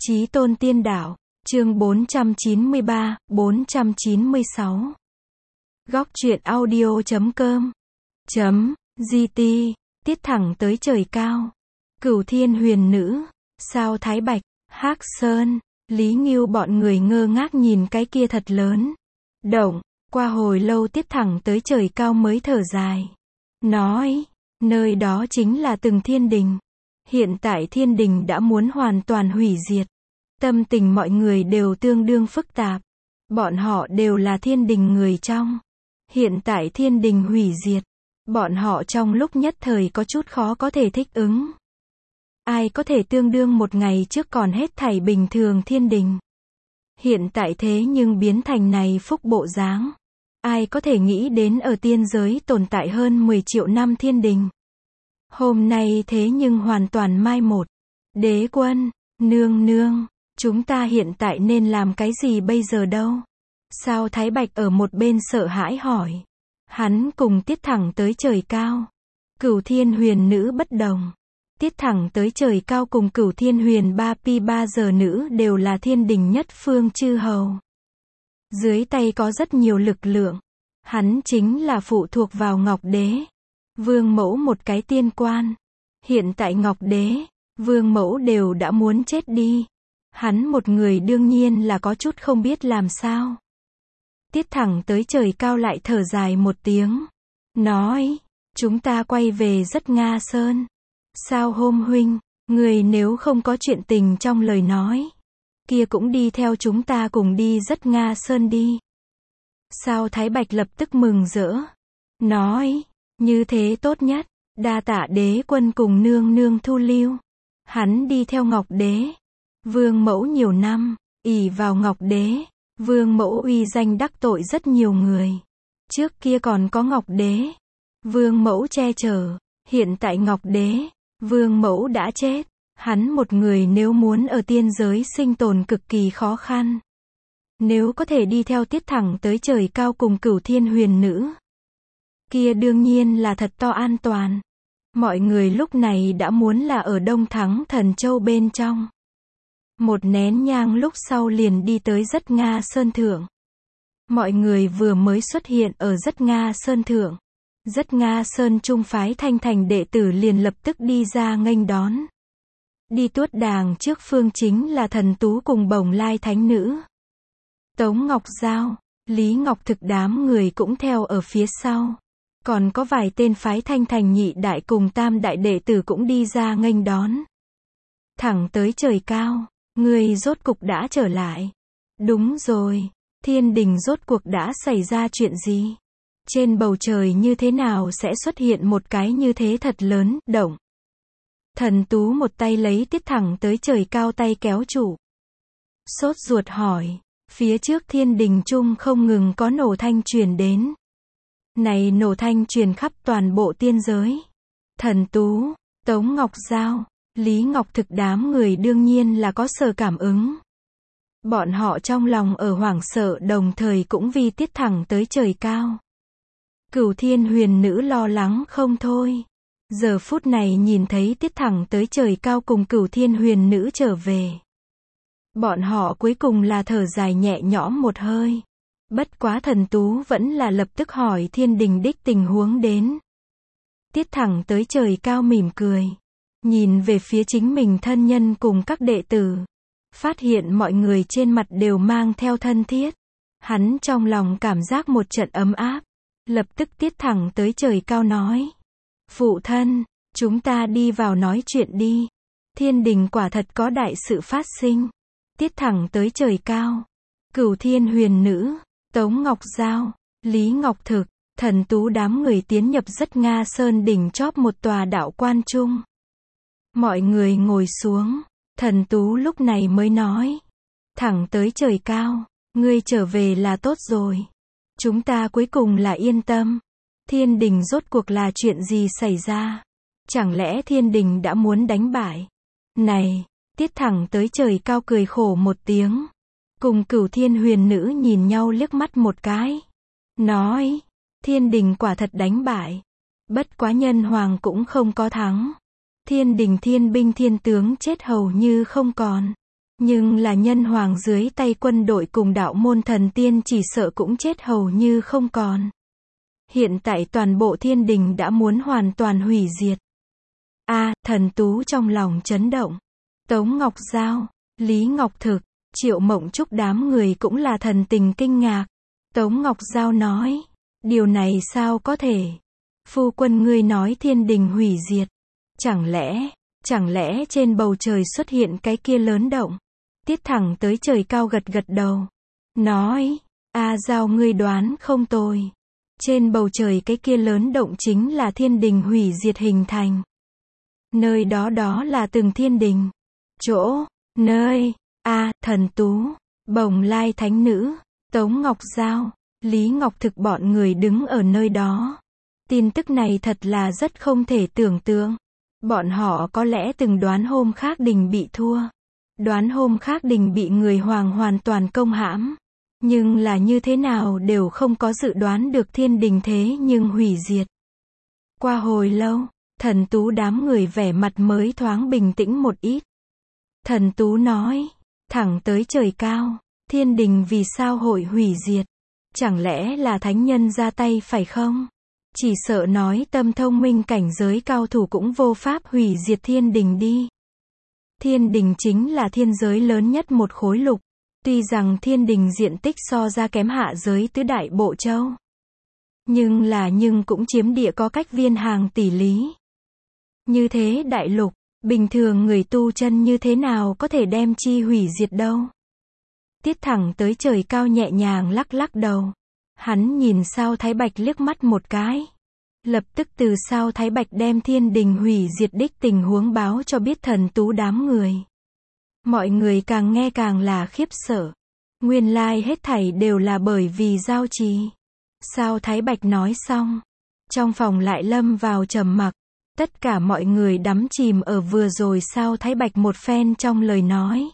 Chí tôn tiên đạo, chương 493, 496. Góc truyện audio.com .gt, tiết thẳng tới trời cao. Cửu thiên huyền nữ, sao Thái Bạch, Hắc Sơn, Lý Ngưu bọn người ngơ ngác nhìn cái kia thật lớn. Động, qua hồi lâu tiết thẳng tới trời cao mới thở dài. Nói, nơi đó chính là từng thiên đình. Hiện tại thiên đình đã muốn hoàn toàn hủy diệt. Tâm tình mọi người đều tương đương phức tạp. Bọn họ đều là thiên đình người trong. Hiện tại thiên đình hủy diệt. Bọn họ trong lúc nhất thời có chút khó có thể thích ứng. Ai có thể tương đương một ngày trước còn hết thảy bình thường thiên đình. Hiện tại thế nhưng biến thành này phúc bộ dáng. Ai có thể nghĩ đến ở tiên giới tồn tại hơn 10 triệu năm thiên đình. Hôm nay thế nhưng hoàn toàn mai một. Đế quân, nương nương, chúng ta hiện tại nên làm cái gì bây giờ đâu? Sao Thái Bạch ở một bên sợ hãi hỏi. Hắn cùng tiết thẳng tới trời cao. Cửu thiên huyền nữ bất đồng. Tiết thẳng tới trời cao cùng cửu thiên huyền ba pi ba giờ nữ đều là thiên đình nhất phương chư hầu. Dưới tay có rất nhiều lực lượng. Hắn chính là phụ thuộc vào Ngọc Đế. Vương mẫu một cái tiên quan. Hiện tại Ngọc Đế, Vương mẫu đều đã muốn chết đi. Hắn một người đương nhiên là có chút không biết làm sao. Tiết thẳng tới trời cao lại thở dài một tiếng. Nói, chúng ta quay về Rất Nga Sơn. Sao hôm huynh, người nếu không có chuyện tình trong lời nói, kia cũng đi theo chúng ta cùng đi Rất Nga Sơn đi. Sao Thái Bạch lập tức mừng rỡ. Nói, như thế tốt nhất, đa tạ đế quân cùng nương nương thu lưu. Hắn đi theo Ngọc Đế. Vương mẫu nhiều năm, ỷ vào Ngọc Đế. Vương mẫu uy danh đắc tội rất nhiều người. Trước kia còn có Ngọc Đế. Vương mẫu che chở. Hiện tại Ngọc Đế, Vương mẫu đã chết. Hắn một người nếu muốn ở tiên giới sinh tồn cực kỳ khó khăn. Nếu có thể đi theo tiết thẳng tới trời cao cùng cửu thiên huyền nữ, kia đương nhiên là thật to an toàn. Mọi người lúc này đã muốn là ở Đông Thắng Thần Châu bên trong. Một nén nhang lúc sau liền đi tới Rất Nga Sơn Thượng. Mọi người vừa mới xuất hiện ở Rất Nga Sơn Thượng. Rất Nga Sơn trung phái Thanh Thành đệ tử liền lập tức đi ra nghênh đón. Đi tuốt đàng trước phương chính là Thần Tú cùng Bồng Lai Thánh Nữ. Tống Ngọc Giao, Lý Ngọc Thực đám người cũng theo ở phía sau. Còn có vài tên phái Thanh Thành nhị đại cùng tam đại đệ tử cũng đi ra nghênh đón. Thẳng tới trời cao, người rốt cục đã trở lại. Đúng rồi, thiên đình rốt cuộc đã xảy ra chuyện gì? Trên bầu trời như thế nào sẽ xuất hiện một cái như thế thật lớn, động? Thần Tú một tay lấy tiết thẳng tới trời cao tay kéo trụ. Sốt ruột hỏi, phía trước thiên đình chung không ngừng có nổ thanh truyền đến. Này nổ thanh truyền khắp toàn bộ tiên giới. Thần Tú, Tống Ngọc Giao, Lý Ngọc Thực đám người đương nhiên là có sở cảm ứng. Bọn họ trong lòng ở hoảng sợ đồng thời cũng vì tiết thẳng tới trời cao. Cửu thiên huyền nữ lo lắng không thôi. Giờ phút này nhìn thấy tiết thẳng tới trời cao cùng cửu thiên huyền nữ trở về. Bọn họ cuối cùng là thở dài nhẹ nhõm một hơi. Bất quá Thần Tú vẫn là lập tức hỏi thiên đình đích tình huống đến. Tiết thẳng tới trời cao mỉm cười. Nhìn về phía chính mình thân nhân cùng các đệ tử. Phát hiện mọi người trên mặt đều mang theo thân thiết. Hắn trong lòng cảm giác một trận ấm áp. Lập tức tiết thẳng tới trời cao nói. Phụ thân, chúng ta đi vào nói chuyện đi. Thiên đình quả thật có đại sự phát sinh. Tiết thẳng tới trời cao. Cửu thiên huyền nữ, Tống Ngọc Giao, Lý Ngọc Thực, Thần Tú đám người tiến nhập Rất Nga Sơn đỉnh chóp một tòa đạo quan trung. Mọi người ngồi xuống. Thần Tú lúc này mới nói. Thẳng tới trời cao, ngươi trở về là tốt rồi. Chúng ta cuối cùng là yên tâm. Thiên đình rốt cuộc là chuyện gì xảy ra? Chẳng lẽ thiên đình đã muốn đánh bại? Này, tiết thẳng tới trời cao cười khổ một tiếng. Cùng cửu thiên huyền nữ nhìn nhau liếc mắt một cái. Nói, thiên đình quả thật đánh bại. Bất quá nhân hoàng cũng không có thắng. Thiên đình thiên binh thiên tướng chết hầu như không còn. Nhưng là nhân hoàng dưới tay quân đội cùng đạo môn thần tiên chỉ sợ cũng chết hầu như không còn. Hiện tại toàn bộ thiên đình đã muốn hoàn toàn hủy diệt. Thần Tú trong lòng chấn động. Tống Ngọc Giao, Lý Ngọc Thực, Triệu Mộng Trúc đám người cũng là thần tình kinh ngạc. Tống Ngọc Giao nói, điều này sao có thể? Phu quân ngươi nói thiên đình hủy diệt. Chẳng lẽ trên bầu trời xuất hiện cái kia lớn động? Tiết Thẳng tới trời cao gật gật đầu. Nói, Giao ngươi đoán không tồi. Trên bầu trời cái kia lớn động chính là thiên đình hủy diệt hình thành. Nơi đó là từng thiên đình. Thần Tú, Bồng Lai Thánh Nữ, Tống Ngọc Giao, Lý Ngọc Thực bọn người đứng ở nơi đó. Tin tức này thật là rất không thể tưởng tượng. Bọn họ có lẽ từng đoán hôm khác đình bị thua. Đoán hôm khác đình bị người hoàng hoàn toàn công hãm. Nhưng là như thế nào đều không có dự đoán được thiên đình thế nhưng hủy diệt. Qua hồi lâu, Thần Tú đám người vẻ mặt mới thoáng bình tĩnh một ít. Thần Tú nói, thẳng tới trời cao, thiên đình vì sao hội hủy diệt? Chẳng lẽ là thánh nhân ra tay phải không? Chỉ sợ nói tâm thông minh cảnh giới cao thủ cũng vô pháp hủy diệt thiên đình đi. Thiên đình chính là thiên giới lớn nhất một khối lục. Tuy rằng thiên đình diện tích so ra kém hạ giới tứ đại bộ châu. Nhưng cũng chiếm địa có cách viên hàng tỷ lý. Như thế đại lục, bình thường người tu chân như thế nào có thể đem chi hủy diệt đâu. Tiết Thẳng tới trời cao nhẹ nhàng lắc lắc đầu. Hắn nhìn Sao Thái Bạch liếc mắt một cái. Lập tức từ Sao Thái Bạch đem thiên đình hủy diệt đích tình huống báo cho biết Thần Tú đám người. Mọi người càng nghe càng là khiếp sợ. Nguyên lai hết thảy đều là bởi vì giao trì. Sao Thái Bạch nói xong, trong phòng lại lâm vào trầm mặc. Tất cả mọi người đắm chìm ở vừa rồi Sao Thái Bạch một phen trong lời nói.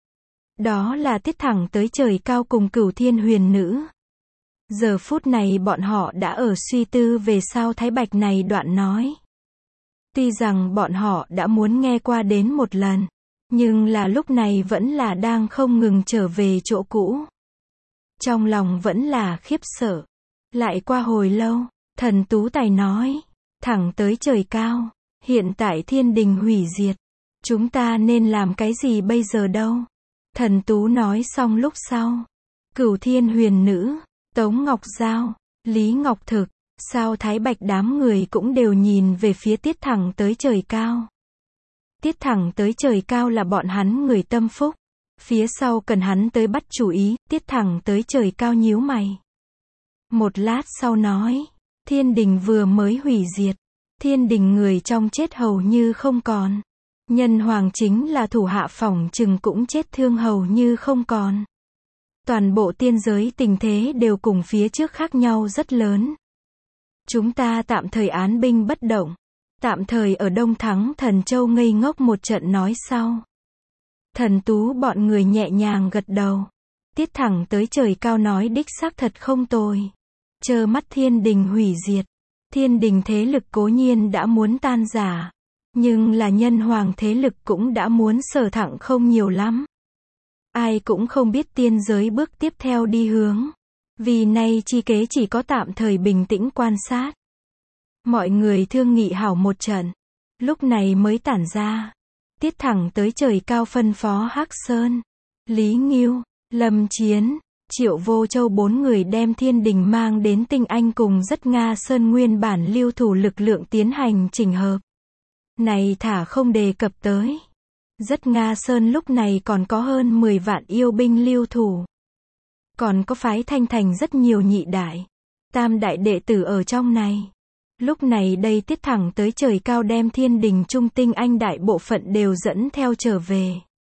Đó là Tiết Thẳng tới trời cao cùng Cửu Thiên Huyền Nữ. Giờ phút này bọn họ đã ở suy tư về Sao Thái Bạch này đoạn nói. Tuy rằng bọn họ đã muốn nghe qua đến một lần, nhưng là lúc này vẫn là đang không ngừng trở về chỗ cũ. Trong lòng vẫn là khiếp sợ. Lại qua hồi lâu, Thần Tú Tài nói, thẳng tới trời cao, hiện tại thiên đình hủy diệt. Chúng ta nên làm cái gì bây giờ đâu? Thần Tú nói xong lúc sau, Cửu Thiên Huyền Nữ, Tống Ngọc Giao, Lý Ngọc Thực, Sao Thái Bạch đám người cũng đều nhìn về phía Tiết Thẳng tới trời cao. Tiết Thẳng tới trời cao là bọn hắn người tâm phúc. Phía sau cần hắn tới bắt chủ ý. Tiết Thẳng tới trời cao nhíu mày. Một lát sau nói, thiên đình vừa mới hủy diệt. Thiên đình người trong chết hầu như không còn. Nhân hoàng chính là thủ hạ phỏng chừng cũng chết thương hầu như không còn. Toàn bộ tiên giới tình thế đều cùng phía trước khác nhau rất lớn. Chúng ta tạm thời án binh bất động. Tạm thời ở Đông Thắng Thần Châu ngây ngốc một trận nói sau. Thần Tú bọn người nhẹ nhàng gật đầu. Tiết Thẳng tới trời cao nói đích xác thật không tồi. Trơ mắt thiên đình hủy diệt. Thiên đình thế lực cố nhiên đã muốn tan rã. Nhưng là nhân hoàng thế lực cũng đã muốn sở thẳng không nhiều lắm. Ai cũng không biết tiên giới bước tiếp theo đi hướng. Vì nay chi kế chỉ có tạm thời bình tĩnh quan sát. Mọi người thương nghị hảo một trận. Lúc này mới tản ra. Tiết Thẳng tới trời cao phân phó Hắc Sơn, Lý Ngưu, Lâm Chiến, Triệu Vô Châu 4 người đem thiên đình mang đến Tinh Anh cùng Rất Nga Sơn nguyên bản lưu thủ lực lượng tiến hành chỉnh hợp. Này thả không đề cập tới. Rất Nga Sơn lúc này còn có hơn 10 vạn yêu binh lưu thủ. Còn có phái Thanh Thành rất nhiều nhị đại, tam đại đệ tử ở trong này. Lúc này đây Tiết Thẳng tới trời cao đem thiên đình trung Tinh Anh đại bộ phận đều dẫn theo trở về.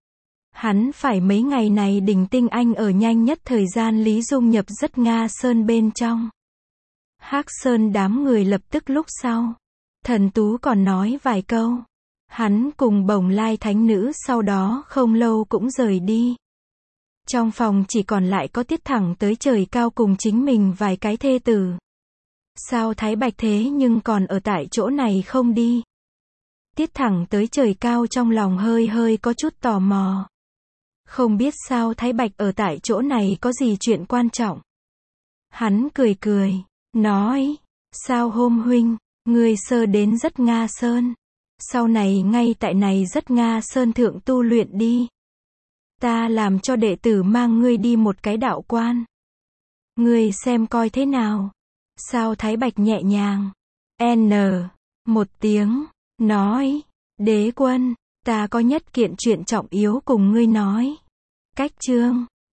Hắn phải mấy ngày này đình Tinh Anh ở nhanh nhất thời gian lý dung nhập Rất Nga Sơn bên trong. Hắc Sơn đám người lập tức lúc sau. Thần Tú còn nói vài câu. Hắn cùng Bồng Lai Thánh Nữ sau đó không lâu cũng rời đi. Trong phòng chỉ còn lại có Tiết Thẳng tới trời cao cùng chính mình vài cái thê tử. Sao Thái Bạch thế nhưng còn ở tại chỗ này không đi? Tiết Thẳng tới trời cao trong lòng hơi có chút tò mò. Không biết sao Thái Bạch ở tại chỗ này có gì chuyện quan trọng. Hắn cười cười, nói, sao hôm huynh, ngươi sơ đến rất Nga Sơn. Sau này ngay tại này rất Nga Sơn thượng tu luyện đi. Ta làm cho đệ tử mang ngươi đi một cái đạo quan. Ngươi xem coi thế nào. Sao Thái Bạch nhẹ nhàng, một tiếng, nói, đế quân, ta có nhất kiện chuyện trọng yếu cùng ngươi nói. Cách chương